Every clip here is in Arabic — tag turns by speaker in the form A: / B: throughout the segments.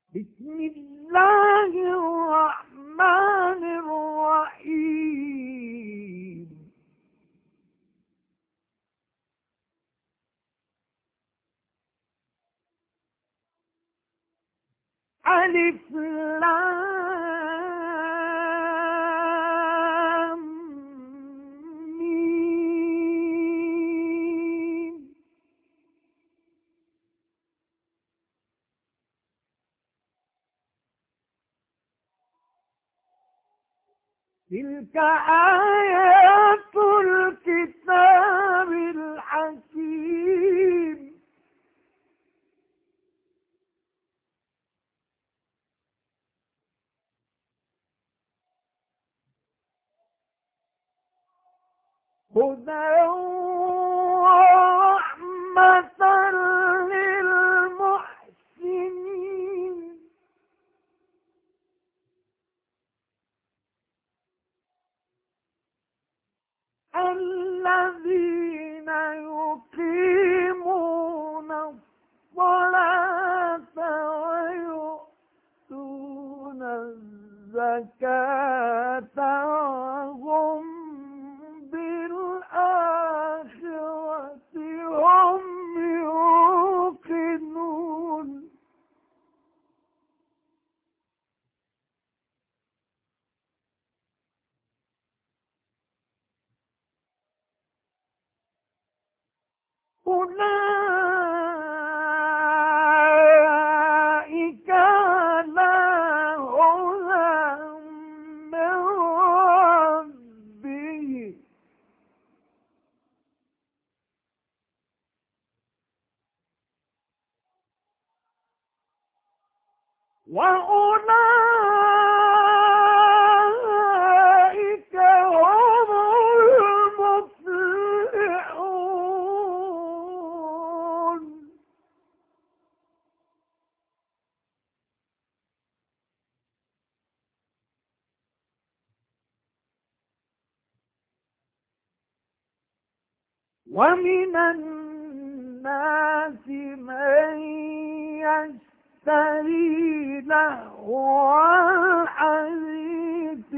A: بسم الله الرحمن الرحيم. ألف لام ميم. تلك آيات الكتاب الحكيم. هدى ورحمة للمحسنين. الذين يقيمون الصلاة ويؤتون الزكاة وهم بالآخرة هم يوقنون. أولئك على هدى من ربهم وأولئك هم المفلحون. ومن الناس من يشتري لهو الحديث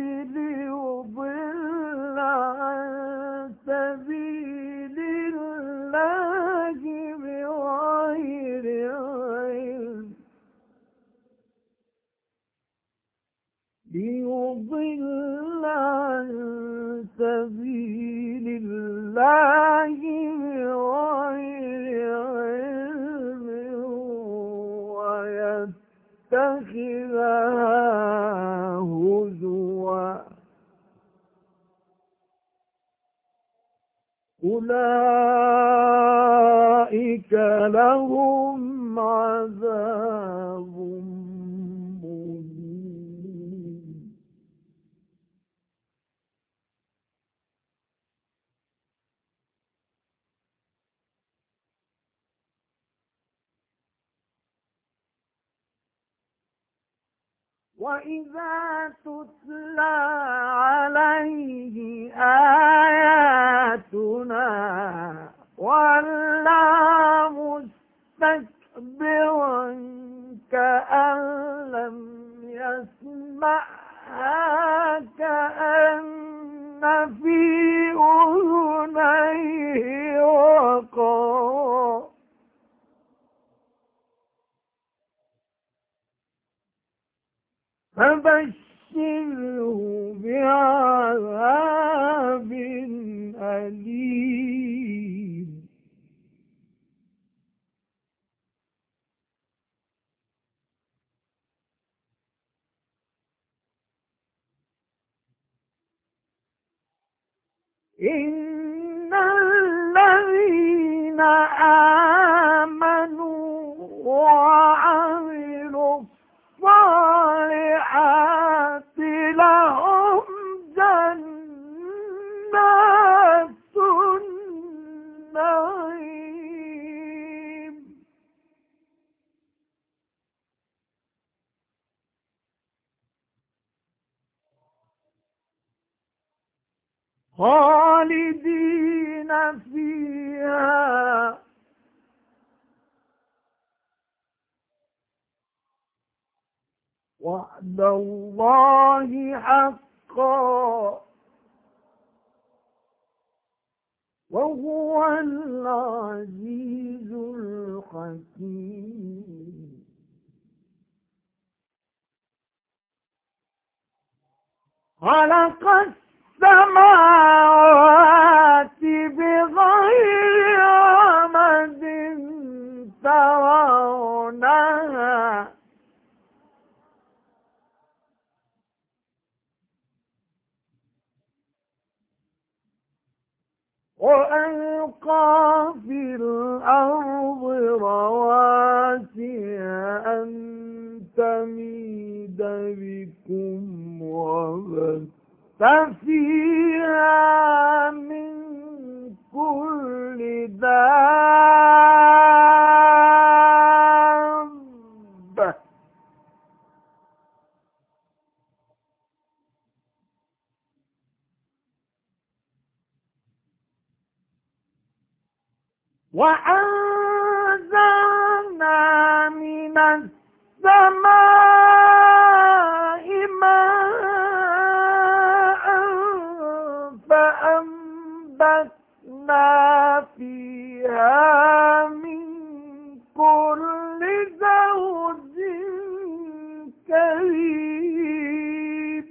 A: ليضل عن سبيل الله بغير علم ويتخذها هزوا. أولئك لهم عذاب مهين. وإذا تتلى عليه آياتنا ولى مستكبرا كأن لم يسمعها كأن في أذنيه وقرا. فبشره بعذاب أليم. إن الذين آمنوا وعملوا الصالحات لهم جنات النعيم خالدين فيها وعد الله حقا وهو العزيز الحكيم. خلق السماوات بغير عمد ترونها وألقى في الأرض رواسي أن تميد بكم وبث فيها من كل دابة وأنزلنا من السماء ماء فأنبتنا فيها من كل زوج كريم.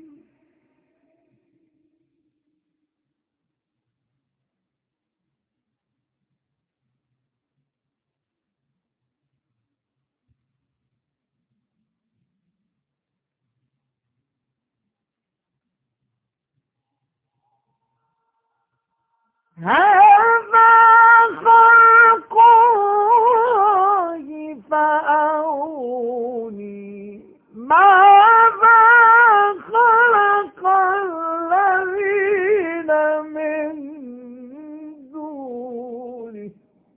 A: هذا خلق الله فأروني ماذا خلق الذين من دونه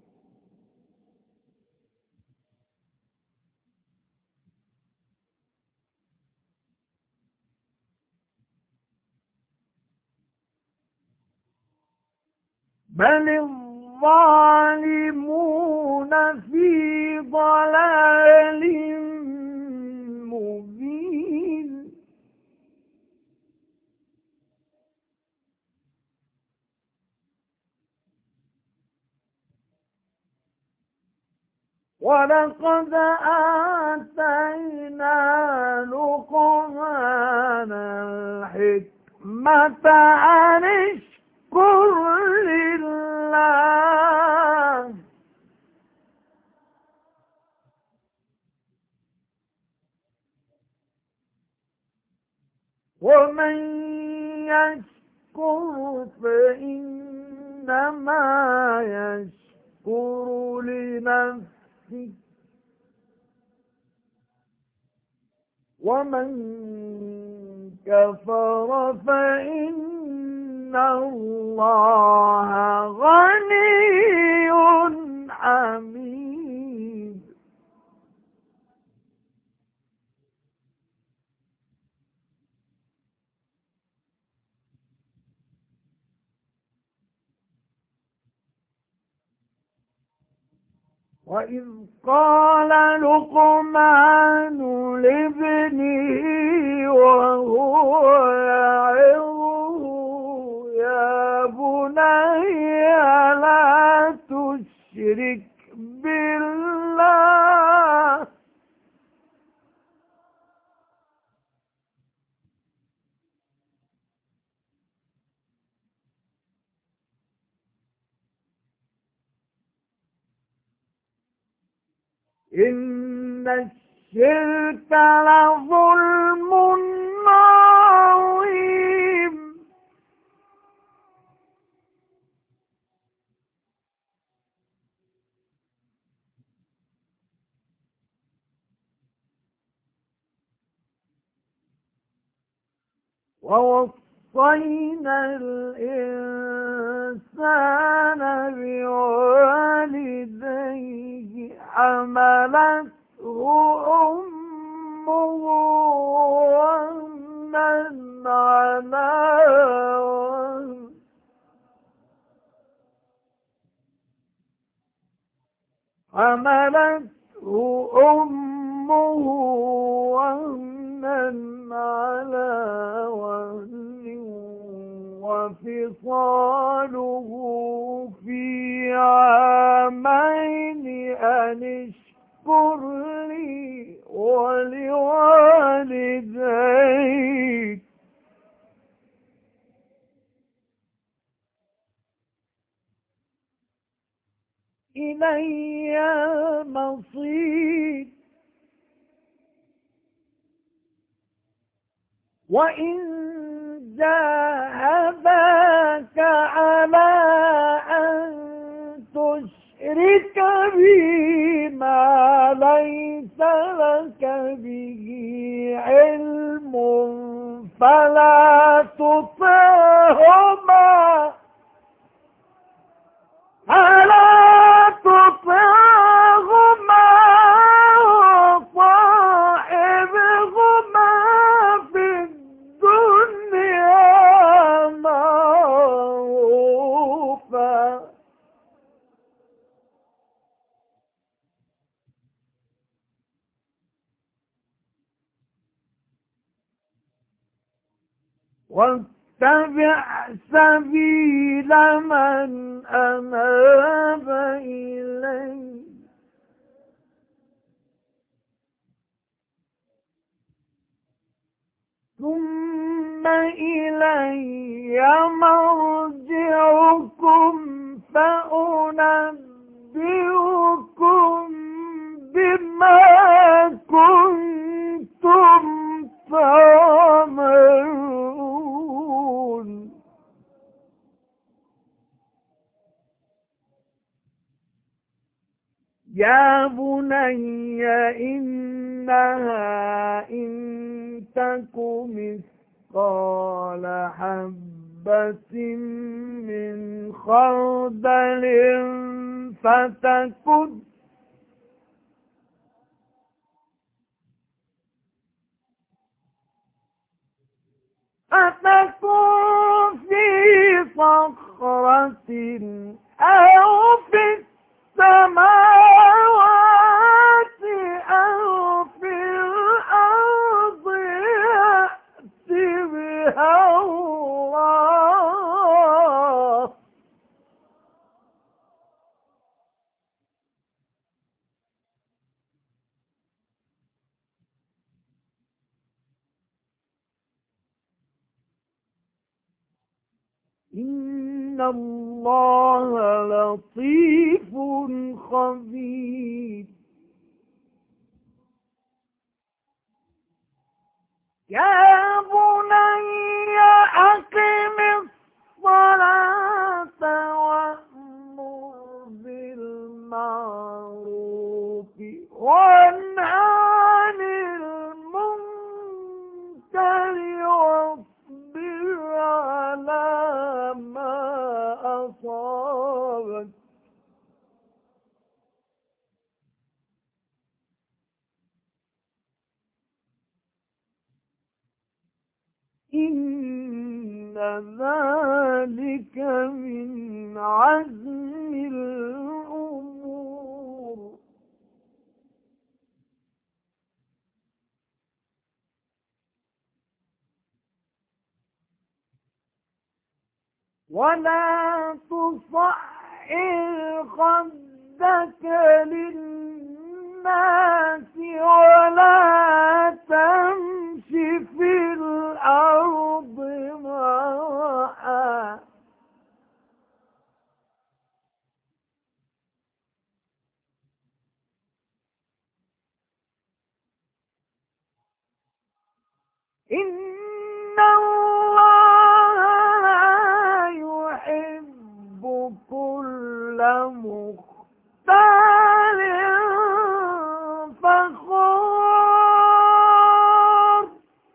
A: بل الظالمون في ضلال مبين. ولقد آتينا لقمان الحكمة أن اشكر لله ومن يشكر فإنما يشكر لنفسه ومن كفر فإن الله غني حميد. وإذ قال لقمان لابنه وهو يعظه يا بني لا تشرك بالله إن الشرك لظلم عظيم. ووصينا الإنسان بوالديه حملته أمه وهنا على وهن حملته أمه وهنا فِصَالُهُ فِي عَامَيْنِ أَنِ اشْكُرْ لِي وَلِوَالِدَيْكَ إِلَيَّ الْمَصِيرُ وَإِنْ جَاهَدَاكَ عَلَى أَنْ تُشْرِكَ بِي مَا لَيْسَ لَكَ بِهِ عِلْمٌ فَلَا تُطِعْهُمَا وصاحبهما في الدنيا معروفا واتبع سبيل من أناب إلي ثم إلي مرجعكم فأنبئكم بما كنتم تعملون يا بني إنها إن تك مثقال حبة من خردل فتكن في صخرة أو في السماوات أو في الأرض يأت بها الله إن الله لطيف خبير يا بني أقم الصلاة وأمر بالمعروف وانه عن المنكر واصبر على ما أصابك إن ذلك من عزم الأمور ولا تصعر خدك للناس ولا تمش في الأرض مرحا إن الله لا يحب كل مختال فخور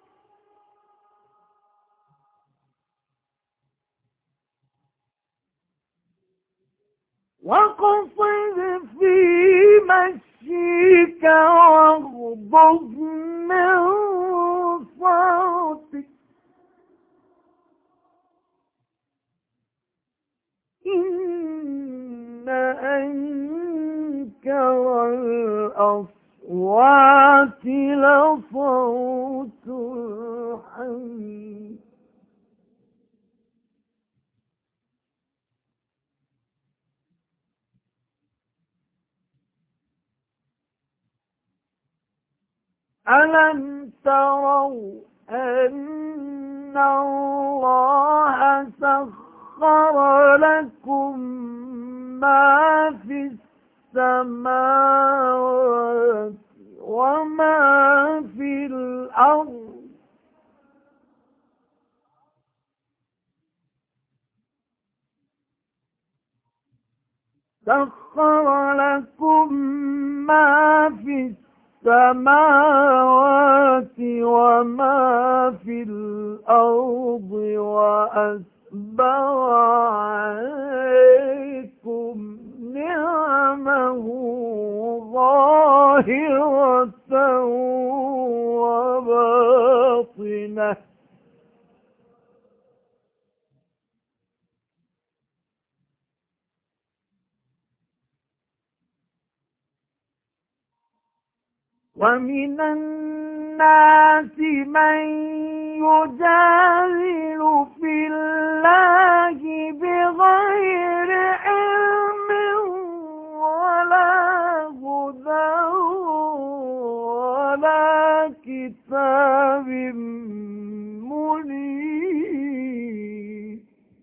A: واقصد في مشيك واغضض من صوتك إن أنكر الأصوات لصوت الحمير ألم تروا أن الله سخر لكم ما في السماوات وما في الأرض سخر لكم ما في السماوات وما في الأرض وأسبغ عليكم نعمه ظاهرة وباطنة ومن الناس من يجادل في الله بغير علم ولا هدى ولا كتاب منير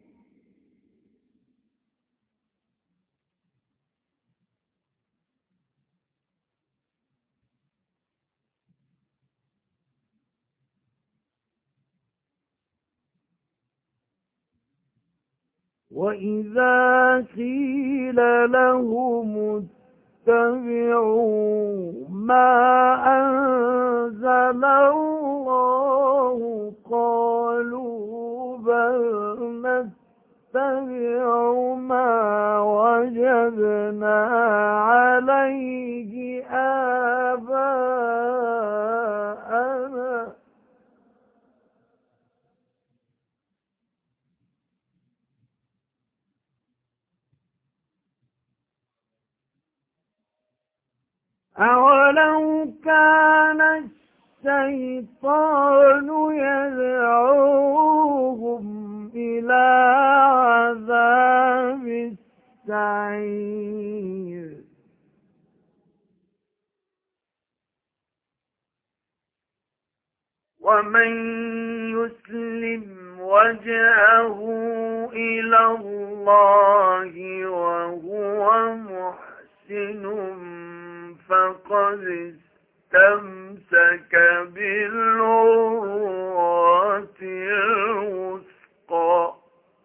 A: وإذا قيل لهم اتبعوا ما أنزل الله قالوا بل نتبع ما وجدنا عليه آباءنا أولو كان الشيطان يدعوهم إلى عذاب السعير ومن يسلم وجهه إلى الله وهو محسن فقد استمسك بالعروة الوثقى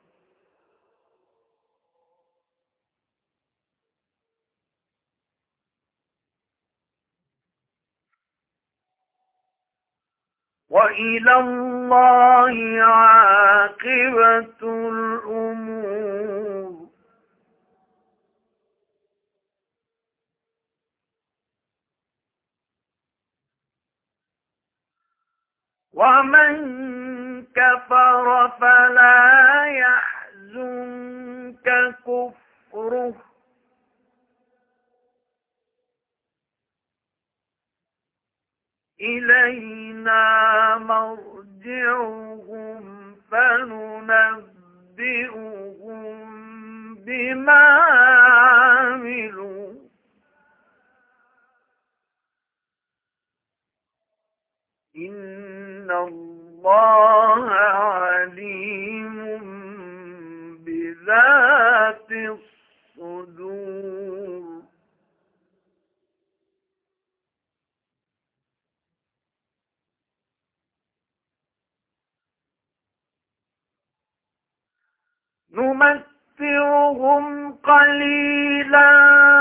A: وإلى الله عاقبة الأمور ومن كفر فلا يحزنك كفره إلينا مرجعهم فننبئهم بما عملوا إن الله عليم بذات الصدور نمتعهم قليلا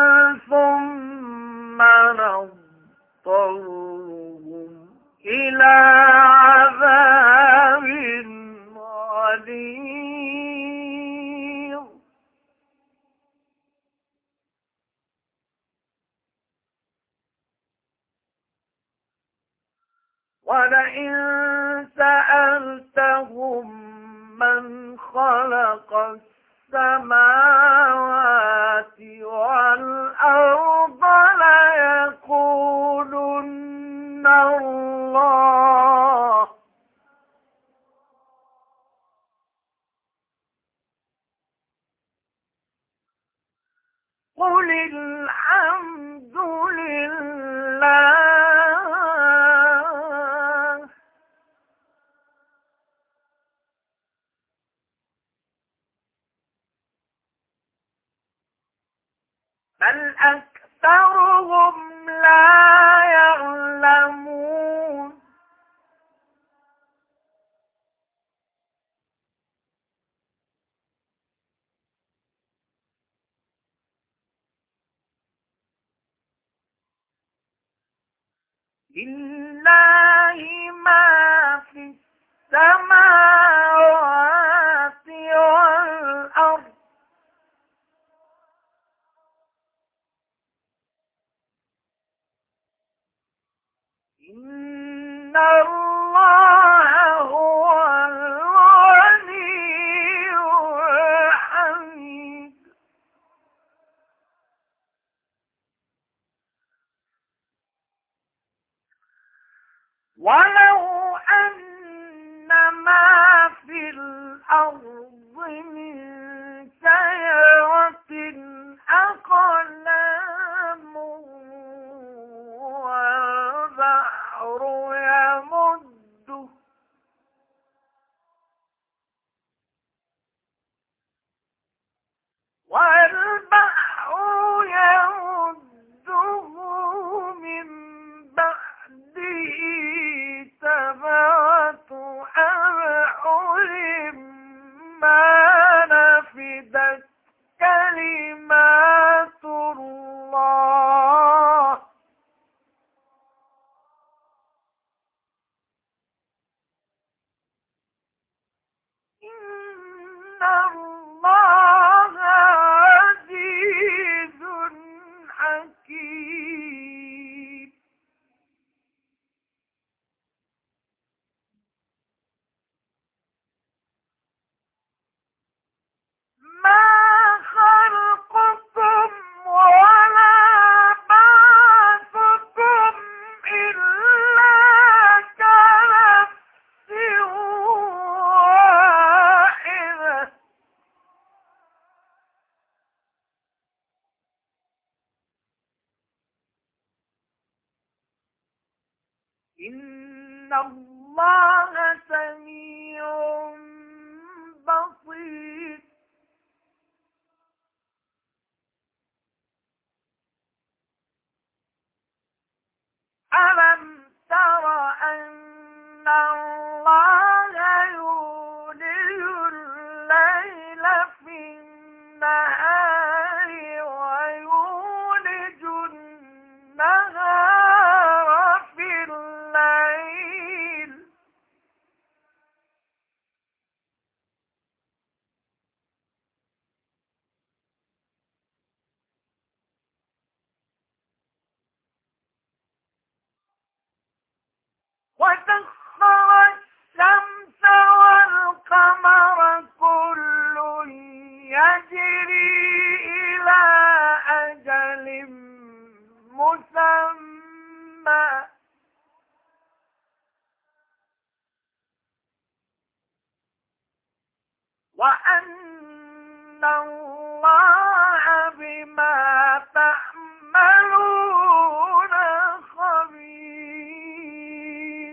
A: ثم نضطرهم إلى عذاب غليظ ولئن سألتهم من خلق السماوات والأرض ليقولن الله قل الحمد لله لله ما في السماوات والأرض إن الله هو الغني الحميد ولو أن ما في الأرض من شجرة أقلام والبحر يمده من بعده سبعة أبحر ما نفدت كلمات الله إن الله عزيز حكيم ما خلقكم ولا بعثكم إلا كنفس واحدة إن الله سميع بصير ألم تر أن الله يولج الليل في النهار ويولج النهار في الليل وسخر الشمس والقمر كل يجري إلى أجل مسمى وأن الله بما تعملون خبير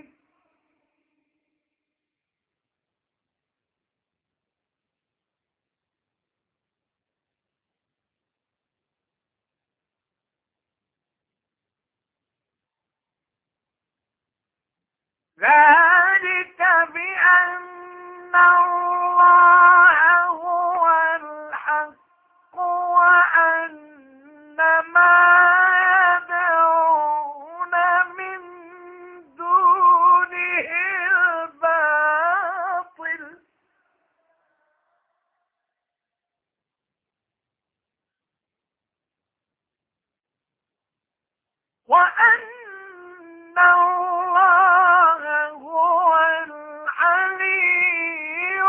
A: ذلك بأن الله هو الحق وأن ما يدعون من دونه الباطل وأن الله هو العلي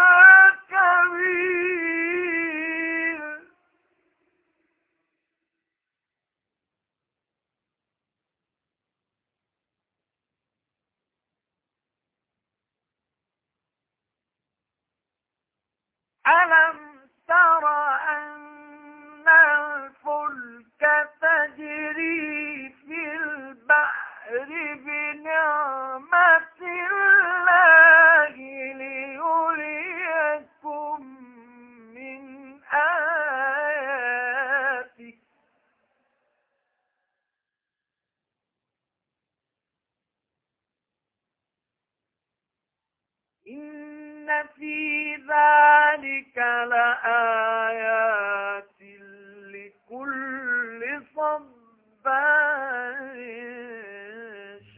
A: الكبير ألم تر أن الفلك تجري في البحر بنعمة الله ليريكم من آياته إن في ذلك لآيات لكل صبار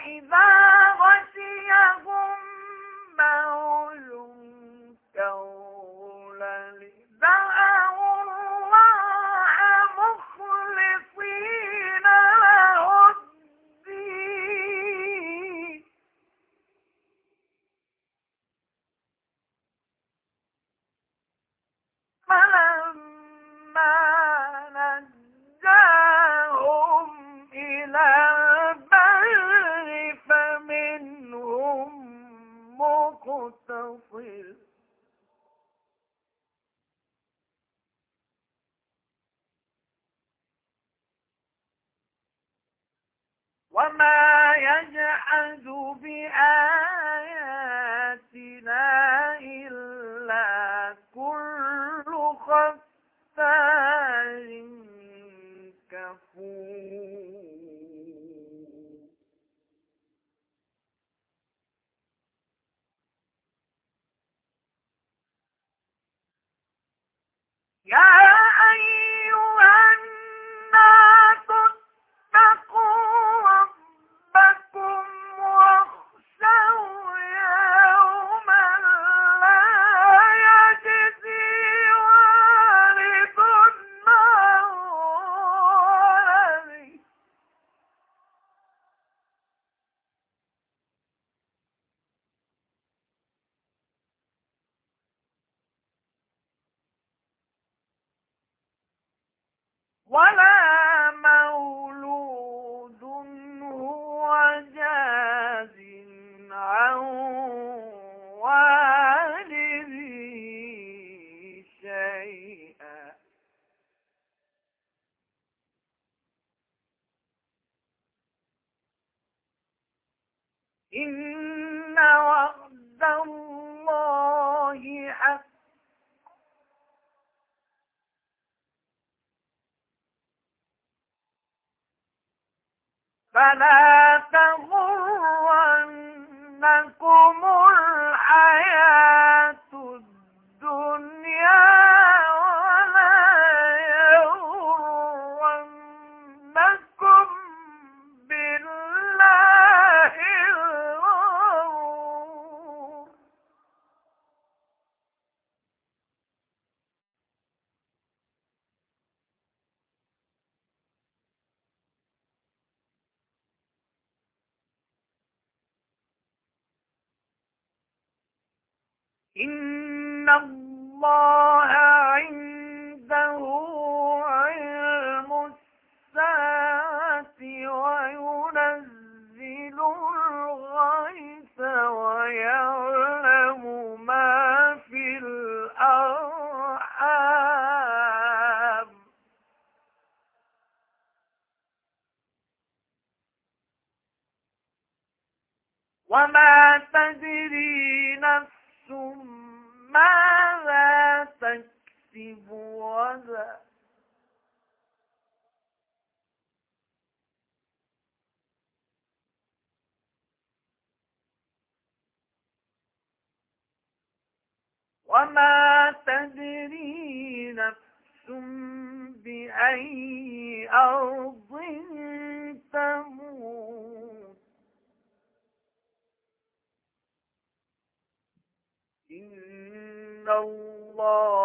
A: وإذا غشيهم موج كالظلل دعوا الله مخلصين له الدين فلما نجاهم إلى البر فمنهم مقتصد وما يجحد بآياتنا إلا كل ختار كفور يا أيها الناس اتقوا ربكم واخشوا يوما لا يجزي والد عن ولده ولا مولود هو جاز عن والده شيئا إن وعد الله حق فلا تغرنكم الحياة الدنيا ولا يغرنكم بالله الغرور إن الله عنده علم الساعة وينزل الغيث ويعلم ما في الأرحام وما تدري نفس ماذا تكسب غدا وما تدري نفس بأي أرض تموت إن الله